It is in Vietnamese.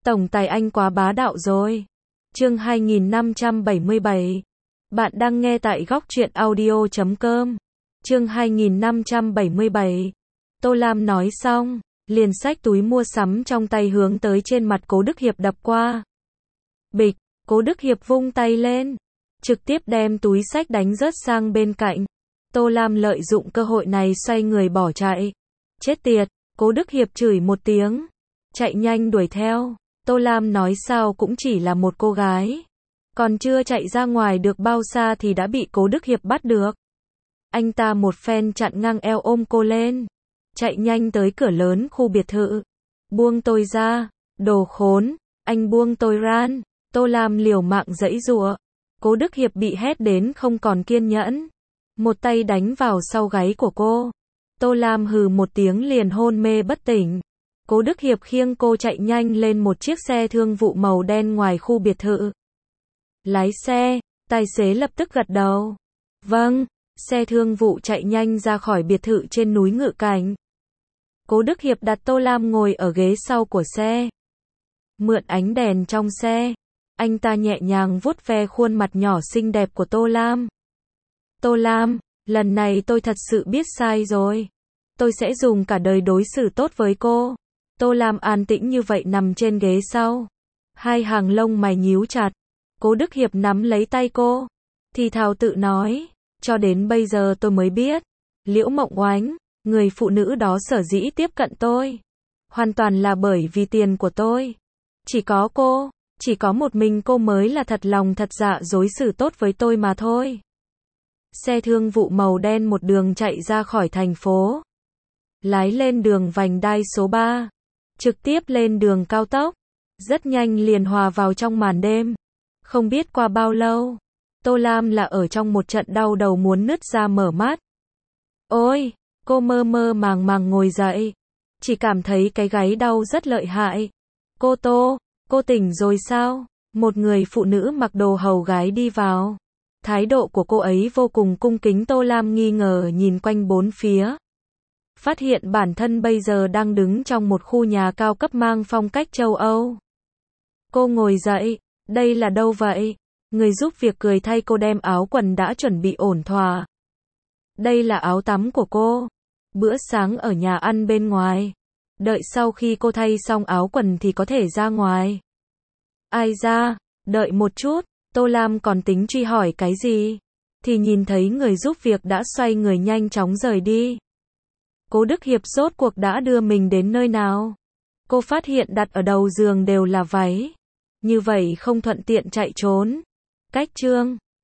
Tổng tài anh quá bá đạo rồi. Chương 2577. Bạn đang nghe tại góc truyện audio.com. Chương 2577. Tô Lam nói xong, liền xách túi mua sắm trong tay hướng tới trên mặt Cố Đức Hiệp đập qua. Bịch, Cố Đức Hiệp vung tay lên, trực tiếp đem túi xách đánh rớt sang bên cạnh. Tô Lam lợi dụng cơ hội này xoay người bỏ chạy. Chết tiệt, Cố Đức Hiệp chửi một tiếng, chạy nhanh đuổi theo. Tô Lam nói sao cũng chỉ là một cô gái, còn chưa chạy ra ngoài được bao xa thì đã bị Cố Đức Hiệp bắt được. Anh ta một phen chặn ngang eo ôm cô lên, chạy nhanh tới cửa lớn khu biệt thự. Buông tôi ra, đồ khốn, anh buông tôi ra. Tô Lam liều mạng giãy giụa. Cố Đức Hiệp bị hét đến không còn kiên nhẫn, một tay đánh vào sau gáy của cô. Tô Lam hừ một tiếng liền hôn mê bất tỉnh. Cố Đức Hiệp khiêng cô chạy nhanh lên một chiếc xe thương vụ màu đen ngoài khu biệt thự. Lái xe, tài xế lập tức gật đầu. Vâng, xe thương vụ chạy nhanh ra khỏi biệt thự trên núi Ngự Cảnh. Cố Đức Hiệp đặt Tô Lam ngồi ở ghế sau của xe. Mượn ánh đèn trong xe, anh ta nhẹ nhàng vuốt ve khuôn mặt nhỏ xinh đẹp của Tô Lam. Tô Lam, lần này tôi thật sự biết sai rồi. Tôi sẽ dùng cả đời đối xử tốt với cô. Tô Lam an tĩnh như vậy nằm trên ghế sau, hai hàng lông mày nhíu chặt. Cố Đức Hiệp nắm lấy tay cô, thì thào tự nói, cho đến bây giờ tôi mới biết, Liễu Mộng Oánh, người phụ nữ đó sở dĩ tiếp cận tôi, hoàn toàn là bởi vì tiền của tôi. Chỉ có cô, chỉ có một mình cô mới là thật lòng thật dạ đối xử tốt với tôi mà thôi. Xe thương vụ màu đen một đường chạy ra khỏi thành phố, lái lên đường vành đai số 3, trực tiếp lên đường cao tốc, rất nhanh liền hòa vào trong màn đêm. Không biết qua bao lâu, Tô Lam là ở trong một trận đau đầu muốn nứt ra mở mắt. Ôi, cô mơ mơ màng màng ngồi dậy, chỉ cảm thấy cái gáy đau rất lợi hại. Cô tỉnh rồi sao? Một người phụ nữ mặc đồ hầu gái đi vào. Thái độ của cô ấy vô cùng cung kính. Tô Lam nghi ngờ nhìn quanh bốn phía, phát hiện bản thân bây giờ đang đứng trong một khu nhà cao cấp mang phong cách châu Âu. Cô ngồi dậy, đây là đâu vậy? Người giúp việc cười thay cô đem áo quần đã chuẩn bị ổn thỏa. Đây là áo tắm của cô. Bữa sáng ở nhà ăn bên ngoài. Đợi sau khi cô thay xong áo quần thì có thể ra ngoài. Ai ra, đợi một chút, Tô Lam còn tính truy hỏi cái gì, thì nhìn thấy người giúp việc đã xoay người nhanh chóng rời đi. Cố Đức Hiệp rốt cuộc đã đưa mình đến nơi nào? Cô phát hiện đặt ở đầu giường đều là váy, như vậy không thuận tiện chạy trốn. Cách chương